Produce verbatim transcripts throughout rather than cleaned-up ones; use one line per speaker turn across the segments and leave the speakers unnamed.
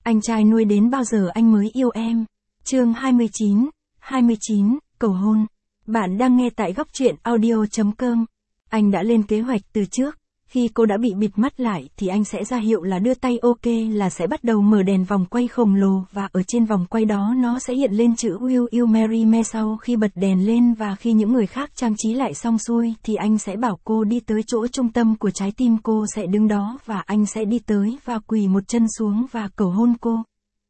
Anh trai nuôi đến bao giờ anh mới yêu em? Chương hai mươi chín, hai mươi chín, cầu hôn. Bạn đang nghe tại góc truyện audio chấm com. Anh đã lên kế hoạch từ trước. Khi cô đã bị bịt mắt lại thì anh sẽ ra hiệu là đưa tay ok là sẽ bắt đầu mở đèn vòng quay khổng lồ và ở trên vòng quay đó nó sẽ hiện lên chữ Will You Marry Me. Sau khi bật đèn lên và khi những người khác trang trí lại xong xuôi thì anh sẽ bảo cô đi tới chỗ trung tâm của trái tim, cô sẽ đứng đó và anh sẽ đi tới và quỳ một chân xuống và cầu hôn cô.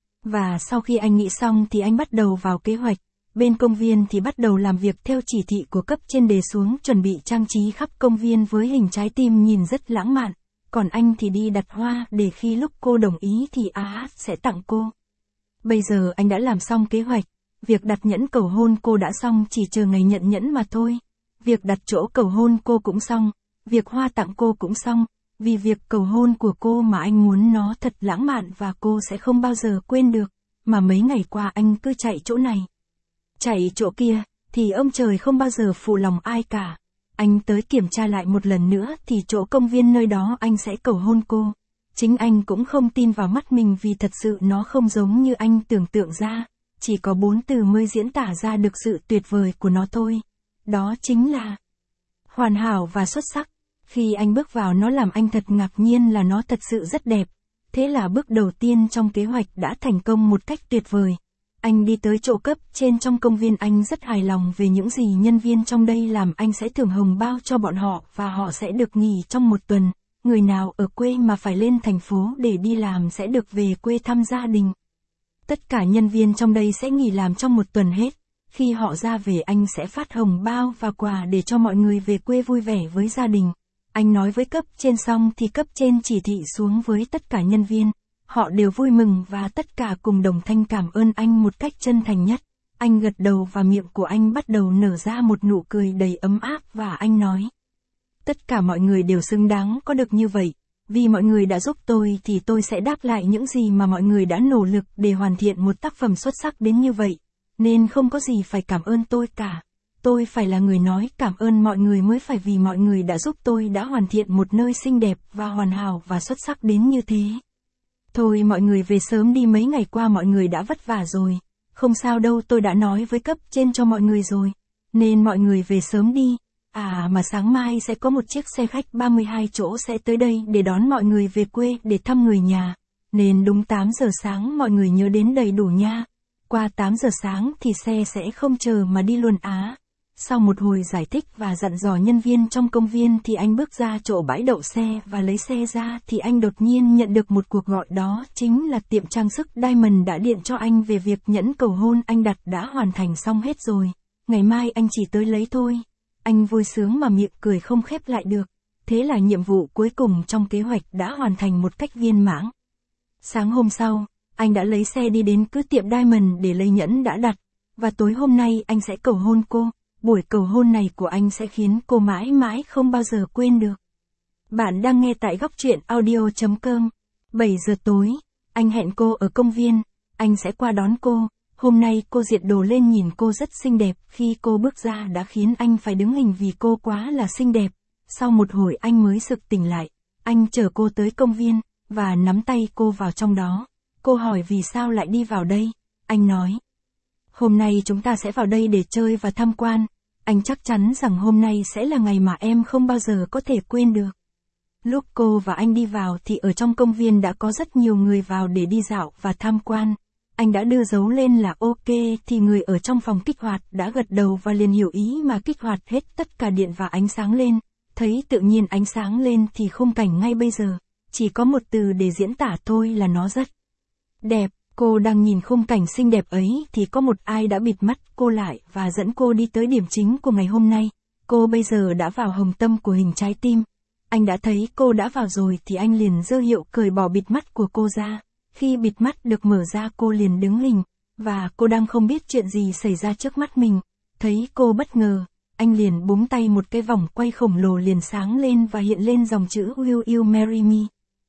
Và sau khi anh nghĩ xong thì anh bắt đầu vào kế hoạch. Bên công viên thì bắt đầu làm việc theo chỉ thị của cấp trên đề xuống, chuẩn bị trang trí khắp công viên với hình trái tim nhìn rất lãng mạn. Còn anh thì đi đặt hoa để khi lúc cô đồng ý thì a hát sẽ tặng cô. Bây giờ anh đã làm xong kế hoạch. Việc đặt nhẫn cầu hôn cô đã xong, chỉ chờ ngày nhận nhẫn mà thôi. Việc đặt chỗ cầu hôn cô cũng xong. Việc hoa tặng cô cũng xong. Vì việc cầu hôn của cô mà anh muốn nó thật lãng mạn và cô sẽ không bao giờ quên được. Mà mấy ngày qua anh cứ chạy chỗ này, chạy chỗ kia, thì ông trời không bao giờ phụ lòng ai cả. Anh tới kiểm tra lại một lần nữa thì chỗ công viên nơi đó anh sẽ cầu hôn cô. Chính anh cũng không tin vào mắt mình vì thật sự nó không giống như anh tưởng tượng ra. Chỉ có bốn từ mới diễn tả ra được sự tuyệt vời của nó thôi. Đó chính là hoàn hảo và xuất sắc. Khi anh bước vào nó làm anh thật ngạc nhiên là nó thật sự rất đẹp. Thế là bước đầu tiên trong kế hoạch đã thành công một cách tuyệt vời. Anh đi tới chỗ cấp trên trong công viên, anh rất hài lòng về những gì nhân viên trong đây làm. Anh sẽ thưởng hồng bao cho bọn họ và họ sẽ được nghỉ trong một tuần. Người nào ở quê mà phải lên thành phố để đi làm sẽ được về quê thăm gia đình. Tất cả nhân viên trong đây sẽ nghỉ làm trong một tuần hết. Khi họ ra về anh sẽ phát hồng bao và quà để cho mọi người về quê vui vẻ với gia đình. Anh nói với cấp trên xong thì cấp trên chỉ thị xuống với tất cả nhân viên. Họ đều vui mừng và tất cả cùng đồng thanh cảm ơn anh một cách chân thành nhất. Anh gật đầu và miệng của anh bắt đầu nở ra một nụ cười đầy ấm áp và anh nói: tất cả mọi người đều xứng đáng có được như vậy. Vì mọi người đã giúp tôi thì tôi sẽ đáp lại những gì mà mọi người đã nỗ lực để hoàn thiện một tác phẩm xuất sắc đến như vậy. Nên không có gì phải cảm ơn tôi cả. Tôi phải là người nói cảm ơn mọi người mới phải, vì mọi người đã giúp tôi đã hoàn thiện một nơi xinh đẹp và hoàn hảo và xuất sắc đến như thế. Thôi mọi người về sớm đi, mấy ngày qua mọi người đã vất vả rồi. Không sao đâu, tôi đã nói với cấp trên cho mọi người rồi. Nên mọi người về sớm đi. À mà sáng mai sẽ có một chiếc xe khách ba mươi hai chỗ sẽ tới đây để đón mọi người về quê để thăm người nhà. Nên đúng tám giờ sáng mọi người nhớ đến đầy đủ nha. Qua tám giờ sáng thì xe sẽ không chờ mà đi luôn á. Sau một hồi giải thích và dặn dò nhân viên trong công viên thì anh bước ra chỗ bãi đậu xe và lấy xe ra thì anh đột nhiên nhận được một cuộc gọi, đó chính là tiệm trang sức Diamond đã điện cho anh về việc nhẫn cầu hôn anh đặt đã hoàn thành xong hết rồi. Ngày mai anh chỉ tới lấy thôi. Anh vui sướng mà miệng cười không khép lại được. Thế là nhiệm vụ cuối cùng trong kế hoạch đã hoàn thành một cách viên mãn. Sáng hôm sau, anh đã lấy xe đi đến cứ tiệm Diamond để lấy nhẫn đã đặt. Và tối hôm nay anh sẽ cầu hôn cô. Buổi cầu hôn này của anh sẽ khiến cô mãi mãi không bao giờ quên được. Bạn đang nghe tại góc truyện audio chấm com. bảy giờ tối, anh hẹn cô ở công viên. Anh sẽ qua đón cô. Hôm nay cô diệt đồ lên, nhìn cô rất xinh đẹp. Khi cô bước ra đã khiến anh phải đứng hình vì cô quá là xinh đẹp. Sau một hồi anh mới sực tỉnh lại. Anh chở cô tới công viên và nắm tay cô vào trong đó. Cô hỏi vì sao lại đi vào đây. Anh nói: hôm nay chúng ta sẽ vào đây để chơi và tham quan. Anh chắc chắn rằng hôm nay sẽ là ngày mà em không bao giờ có thể quên được. Lúc cô và anh đi vào thì ở trong công viên đã có rất nhiều người vào để đi dạo và tham quan. Anh đã đưa dấu lên là ok thì người ở trong phòng kích hoạt đã gật đầu và liền hiểu ý mà kích hoạt hết tất cả điện và ánh sáng lên. Thấy tự nhiên ánh sáng lên thì khung cảnh ngay bây giờ, chỉ có một từ để diễn tả thôi là nó rất đẹp. Cô đang nhìn khung cảnh xinh đẹp ấy thì có một ai đã bịt mắt cô lại và dẫn cô đi tới điểm chính của ngày hôm nay. Cô bây giờ đã vào hồng tâm của hình trái tim. Anh đã thấy cô đã vào rồi thì anh liền giơ hiệu cởi bỏ bịt mắt của cô ra. Khi bịt mắt được mở ra cô liền đứng hình, và cô đang không biết chuyện gì xảy ra trước mắt mình. Thấy cô bất ngờ, anh liền búng tay, một cái vòng quay khổng lồ liền sáng lên và hiện lên dòng chữ Will You Marry Me.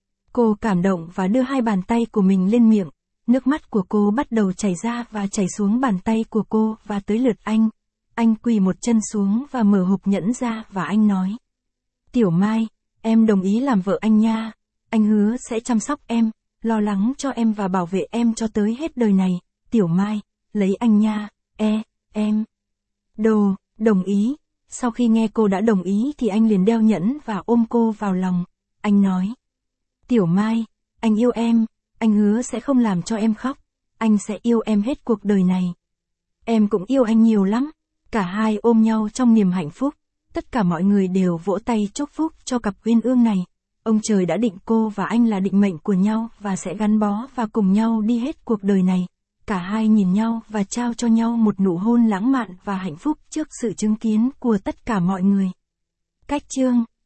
Cô cảm động và đưa hai bàn tay của mình lên miệng. Nước mắt của cô bắt đầu chảy ra và chảy xuống bàn tay của cô và tới lượt anh. Anh quỳ một chân xuống và mở hộp nhẫn ra và anh nói: Tiểu Mai, em đồng ý làm vợ anh nha. Anh hứa sẽ chăm sóc em, lo lắng cho em và bảo vệ em cho tới hết đời này, Tiểu Mai, lấy anh nha, e, em. Đồ, đồng ý. Sau khi nghe cô đã đồng ý thì anh liền đeo nhẫn và ôm cô vào lòng. Anh nói, Tiểu Mai, anh yêu em, anh hứa sẽ không làm cho em khóc, anh sẽ yêu em hết cuộc đời này. Em cũng yêu anh nhiều lắm. Cả hai ôm nhau trong niềm hạnh phúc. Tất cả mọi người đều vỗ tay chúc phúc cho cặp uyên ương này. Ông trời đã định cô và anh là định mệnh của nhau và sẽ gắn bó và cùng nhau đi hết cuộc đời này. Cả hai nhìn nhau và trao cho nhau một nụ hôn lãng mạn và hạnh phúc trước sự chứng kiến của tất cả mọi người. Cách chương